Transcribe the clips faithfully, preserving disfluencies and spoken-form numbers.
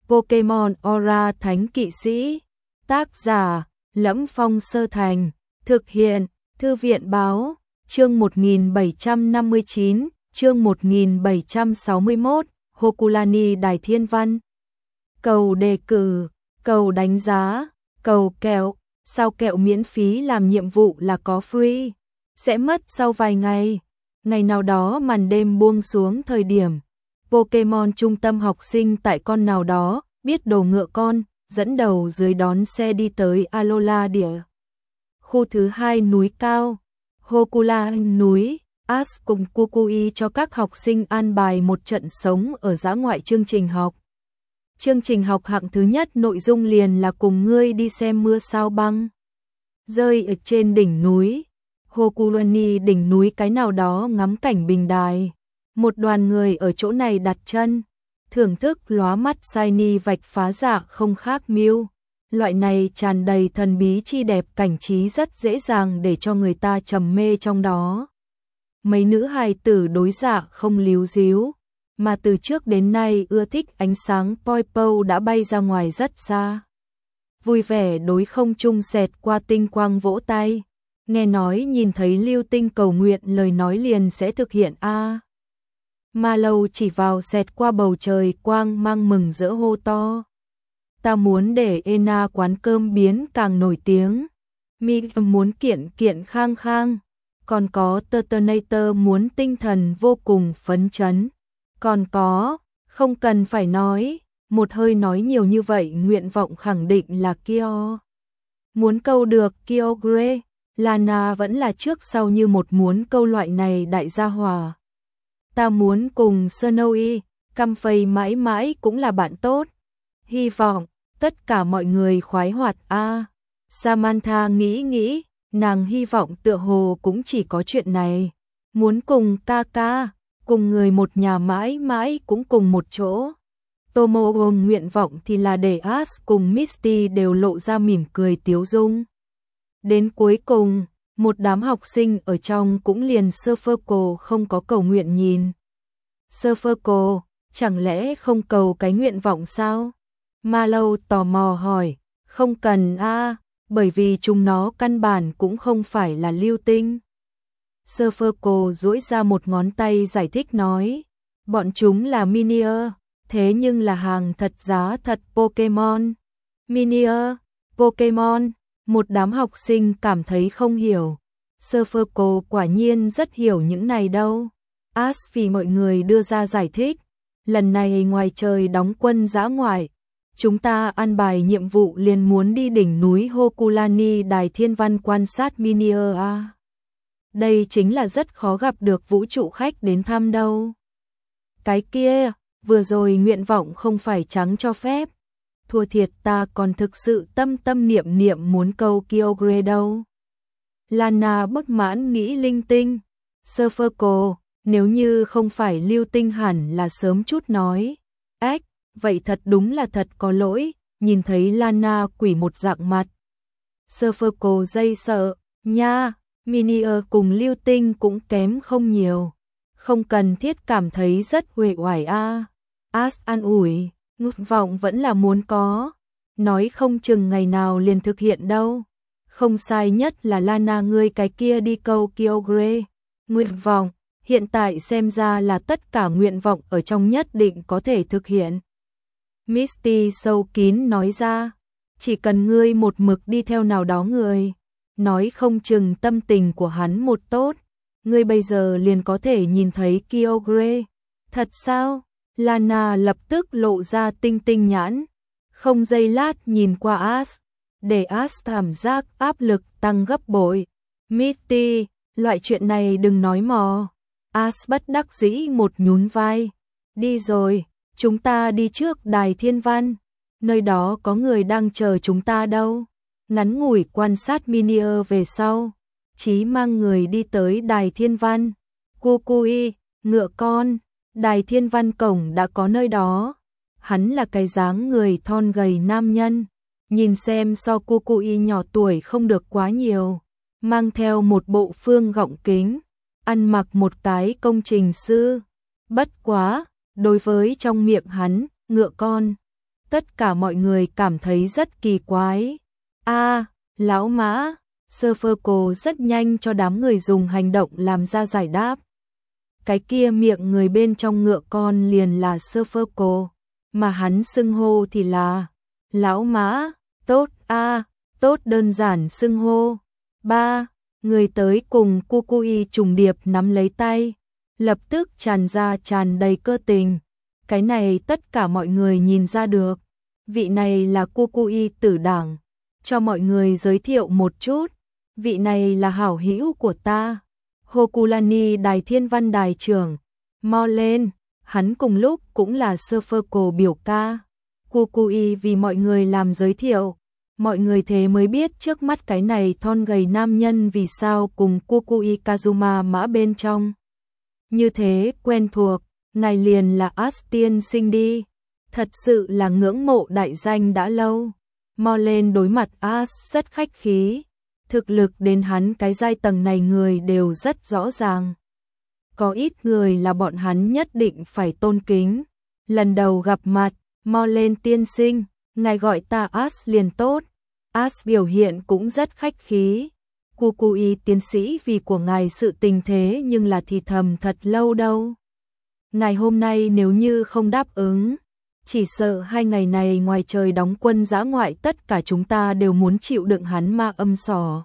Pokemon Aura Thánh Kỵ Sĩ. Tác giả: Lẫm Phong Sơ Thành. Thực hiện: Thư viện Báo. Chương một nghìn bảy trăm năm mươi chín, chương một nghìn bảy trăm sáu mươi mốt, Hokulani Đài Thiên Văn. Cầu đề cử, cầu đánh giá, cầu kẹo. Sao kẹo miễn phí làm nhiệm vụ là có free? Sẽ mất sau vài ngày. Ngày nào đó màn đêm buông xuống thời điểm Pokemon trung tâm học sinh tại con nào đó biết đồ ngựa con, dẫn đầu dưới đón xe đi tới Alola địa. Khu thứ hai núi cao, Hokula núi. Ash cùng Kukui cho các học sinh an bài một trận sống ở dã ngoại chương trình học. Chương trình học hạng thứ nhất nội dung liền là cùng ngươi đi xem mưa sao băng rơi ở trên đỉnh núi Hokulani, đỉnh núi cái nào đó ngắm cảnh bình đài. Một đoàn người ở chỗ này đặt chân, thưởng thức lóa mắt shiny vạch phá dạ không khác Mew. Loại này tràn đầy thần bí chi đẹp cảnh trí rất dễ dàng để cho người ta trầm mê trong đó. Mấy nữ hài tử đối dạ không líu díu, mà từ trước đến nay ưa thích ánh sáng Poipo đã bay ra ngoài rất xa. Vui vẻ đối không trung xẹt qua tinh quang vỗ tay. Nghe nói nhìn thấy lưu tinh cầu nguyện lời nói liền sẽ thực hiện a. À. Ma Lâu chỉ vào xẹt qua bầu trời quang mang mừng rỡ hô to. Ta muốn để Ena quán cơm biến càng nổi tiếng. Mi muốn kiện kiện khang khang. Còn có Turtonator muốn tinh thần vô cùng phấn chấn. Còn có, không cần phải nói, một hơi nói nhiều như vậy nguyện vọng khẳng định là Kyo. Muốn câu được Kyogre, Lana vẫn là trước sau như một muốn câu loại này đại gia hòa. Ta muốn cùng Snowy, Comfey mãi mãi cũng là bạn tốt. Hy vọng, tất cả mọi người khoái hoạt a. À. Samantha nghĩ nghĩ, nàng hy vọng tựa hồ cũng chỉ có chuyện này. Muốn cùng Kaka, cùng người một nhà mãi mãi cũng cùng một chỗ. Tomo ôm nguyện vọng thì là để Ash cùng Misty đều lộ ra mỉm cười tiếu dung. Đến cuối cùng, một đám học sinh ở trong cũng liền Surferco không có cầu nguyện nhìn. Surferco, chẳng lẽ không cầu cái nguyện vọng sao? Ma Lâu tò mò hỏi, không cần a, à, bởi vì chúng nó căn bản cũng không phải là lưu tinh. Surferco duỗi ra một ngón tay giải thích nói, bọn chúng là Minier, thế nhưng là hàng thật giá thật Pokemon. Minier, Pokemon, một đám học sinh cảm thấy không hiểu. Surferco quả nhiên rất hiểu những này đâu. Ash vì mọi người đưa ra giải thích, lần này ngoài trời đóng quân dã ngoại, chúng ta an bài nhiệm vụ liền muốn đi đỉnh núi Hokulani Đài Thiên Văn quan sát Minier a. Đây chính là rất khó gặp được vũ trụ khách đến thăm đâu. Cái kia, vừa rồi nguyện vọng không phải trắng cho phép. Thua thiệt ta còn thực sự tâm tâm niệm niệm muốn câu Kyogre đâu. Lana bất mãn nghĩ linh tinh. Surferco, nếu như không phải lưu tinh hẳn là sớm chút nói. Ếch, vậy thật đúng là thật có lỗi, nhìn thấy Lana quỷ một dạng mặt. Surferco dây sợ, nha, Minier cùng lưu tinh cũng kém không nhiều. Không cần thiết cảm thấy rất uể oải a. Ash an ủi, nguyện vọng vẫn là muốn có. Nói không chừng ngày nào liền thực hiện đâu. Không sai nhất là Lana ngươi cái kia đi câu Kyogre. Nguyện vọng, hiện tại xem ra là tất cả nguyện vọng ở trong nhất định có thể thực hiện. Misty sâu kín nói ra, chỉ cần ngươi một mực đi theo nào đó người, nói không chừng tâm tình của hắn một tốt, ngươi bây giờ liền có thể nhìn thấy Kyogre. Thật sao? Lana lập tức lộ ra tinh tinh nhãn, không giây lát nhìn qua Ash, để Ash cảm giác áp lực tăng gấp bội. Misty, loại chuyện này đừng nói mò. Ash bất đắc dĩ một nhún vai. Đi rồi, chúng ta đi trước Đài Thiên Văn, nơi đó có người đang chờ chúng ta đâu. Ngắn ngủi quan sát Minier về sau, Chí mang người đi tới Đài Thiên Văn. Kukui, ngựa con, Đài Thiên Văn cổng đã có nơi đó. Hắn là cái dáng người thon gầy nam nhân, nhìn xem so Kukui nhỏ tuổi không được quá nhiều, mang theo một bộ phương gọng kính, ăn mặc một cái công trình sư. Bất quá, đối với trong miệng hắn, ngựa con, Tất cả mọi người cảm thấy rất kỳ quái. A, lão mã, Serpico rất nhanh cho đám người dùng hành động làm ra giải đáp. Cái kia miệng người bên trong ngựa con liền là Serpico, mà hắn xưng hô thì là lão mã. Tốt a, tốt, đơn giản xưng hô. Ba, người tới cùng Kukui trùng điệp nắm lấy tay, lập tức tràn ra tràn đầy cơ tình. Cái này tất cả mọi người nhìn ra được. Vị này là Kukui tử đảng. Cho mọi người giới thiệu một chút. Vị này là hảo hữu của ta, Hokulani Đài Thiên Văn Đài trưởng. Mau lên, hắn cùng lúc cũng là Serpico biểu ca. Kukui vì mọi người làm giới thiệu. Mọi người thế mới biết trước mắt cái này thon gầy nam nhân vì sao cùng Kukui Kazuma mã bên trong. Như thế quen thuộc, ngài liền là As tiên sinh đi. Thật sự là ngưỡng mộ đại danh đã lâu. Mau lên, đối mặt As rất khách khí. Thực lực đến hắn cái giai tầng này người đều rất rõ ràng. Có ít người là bọn hắn nhất định phải tôn kính. Lần đầu gặp mặt, mau lên tiên sinh, ngài gọi ta As liền tốt. As biểu hiện cũng rất khách khí. Kukui tiến sĩ, vì của ngài sự tình thế nhưng là thì thầm thật lâu đâu. Ngài hôm nay nếu như không đáp ứng, chỉ sợ hai ngày này ngoài trời đóng quân dã ngoại tất cả chúng ta đều muốn chịu đựng hắn ma âm sỏ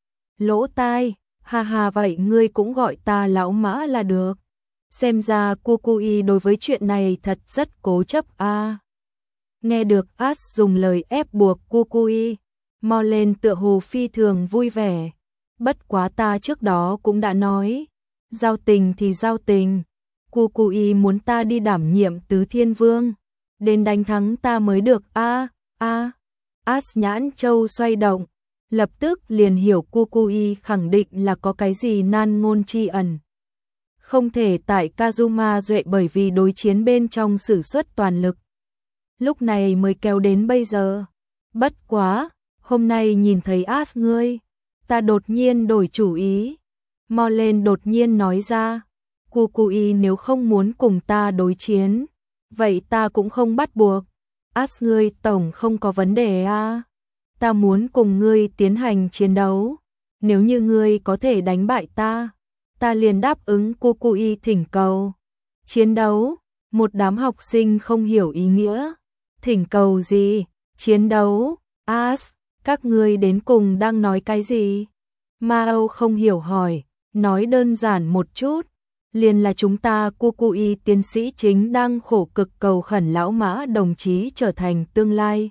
lỗ tai. Ha ha, vậy ngươi cũng gọi ta lão mã là được. Xem ra Kukui đối với chuyện này thật rất cố chấp a. À. Nghe được As dùng lời ép buộc Kukui, mau lên tựa hồ phi thường vui vẻ. Bất quá ta trước đó cũng đã nói, giao tình thì giao tình. Kukui muốn ta đi đảm nhiệm Tứ Thiên Vương, đến đánh thắng ta mới được a. A. As nhãn châu xoay động, lập tức liền hiểu Kukui khẳng định là có cái gì nan ngôn tri ẩn. Không thể tại Kazuma duệ bởi vì đối chiến bên trong sử xuất toàn lực. Lúc này mới kéo đến bây giờ. Bất quá, hôm nay nhìn thấy As ngươi, ta đột nhiên đổi chủ ý. Mau lên đột nhiên nói ra, Kukui nếu không muốn cùng ta đối chiến, vậy ta cũng không bắt buộc. As ngươi tổng không có vấn đề a. Ta muốn cùng ngươi tiến hành chiến đấu. Nếu như ngươi có thể đánh bại ta, ta liền đáp ứng Kukui thỉnh cầu. Chiến đấu? Một đám học sinh không hiểu ý nghĩa. Thỉnh cầu gì? Chiến đấu? As, các ngươi đến cùng đang nói cái gì? Mao không hiểu hỏi, nói đơn giản một chút. Liền là chúng ta Kukui tiến sĩ chính đang khổ cực cầu khẩn lão mã đồng chí trở thành tương lai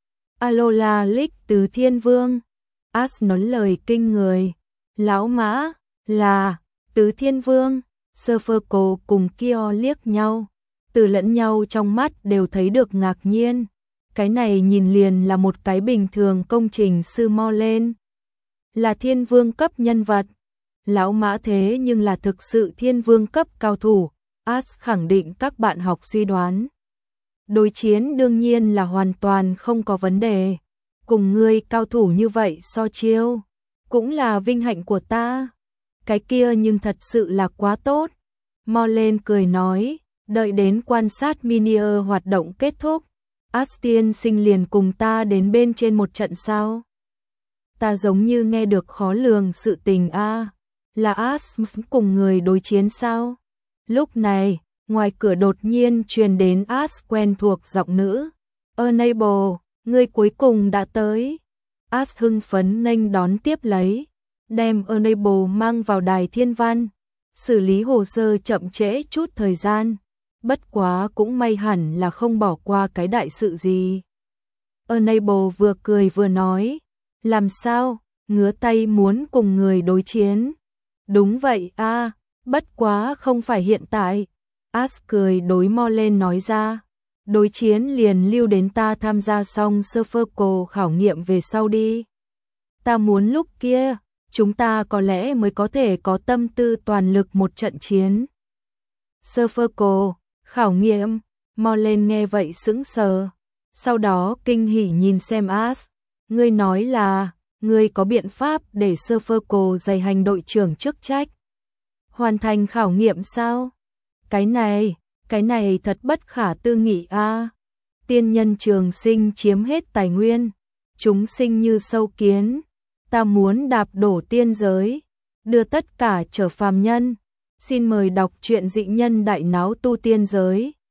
Alola League Tứ Thiên Vương. As nói lời kinh người. Lão mã là Tứ Thiên Vương. Serpico cùng Kyo liếc nhau, từ lẫn nhau trong mắt đều thấy được ngạc nhiên. Cái này nhìn liền là một cái bình thường công trình sư mo lên. Là thiên vương cấp nhân vật. Lão mã thế nhưng là thực sự thiên vương cấp cao thủ. As khẳng định các bạn học suy đoán. Đối chiến đương nhiên là hoàn toàn không có vấn đề. Cùng ngươi cao thủ như vậy so chiêu, cũng là vinh hạnh của ta. Cái kia nhưng thật sự là quá tốt. Mo lên cười nói, đợi đến quan sát Minier hoạt động kết thúc, As tiên sinh liền cùng ta đến bên trên một trận sao. Ta giống như nghe được khó lường sự tình a. À. Là As cùng người đối chiến sao? Lúc này, ngoài cửa đột nhiên truyền đến As quen thuộc giọng nữ. Enable, ngươi cuối cùng đã tới. As hưng phấn nghênh đón tiếp lấy, đem Enable mang vào đài thiên văn, xử lý hồ sơ chậm trễ chút thời gian. Bất quá cũng may hẳn là không bỏ qua cái đại sự gì. Enable vừa cười vừa nói, làm sao, ngứa tay muốn cùng người đối chiến. Đúng vậy a, à, bất quá không phải hiện tại. As cười đối Mo lên nói ra, đối chiến liền lưu đến ta tham gia xong Serpico khảo nghiệm về sau đi. Ta muốn lúc kia, chúng ta có lẽ mới có thể có tâm tư toàn lực một trận chiến. Serpico, khảo nghiệm, Mo lên nghe vậy sững sờ. Sau đó kinh hỉ nhìn xem As, ngươi nói là, ngươi có biện pháp để Serpico giày hành đội trưởng chức trách. Hoàn thành khảo nghiệm sao? Cái này, cái này thật bất khả tư nghị a. À. tiên nhân trường sinh chiếm hết tài nguyên, chúng sinh như sâu kiến, ta muốn đạp đổ tiên giới, đưa tất cả trở phàm nhân. Xin mời đọc truyện Dị Nhân Đại Náo Tu Tiên Giới.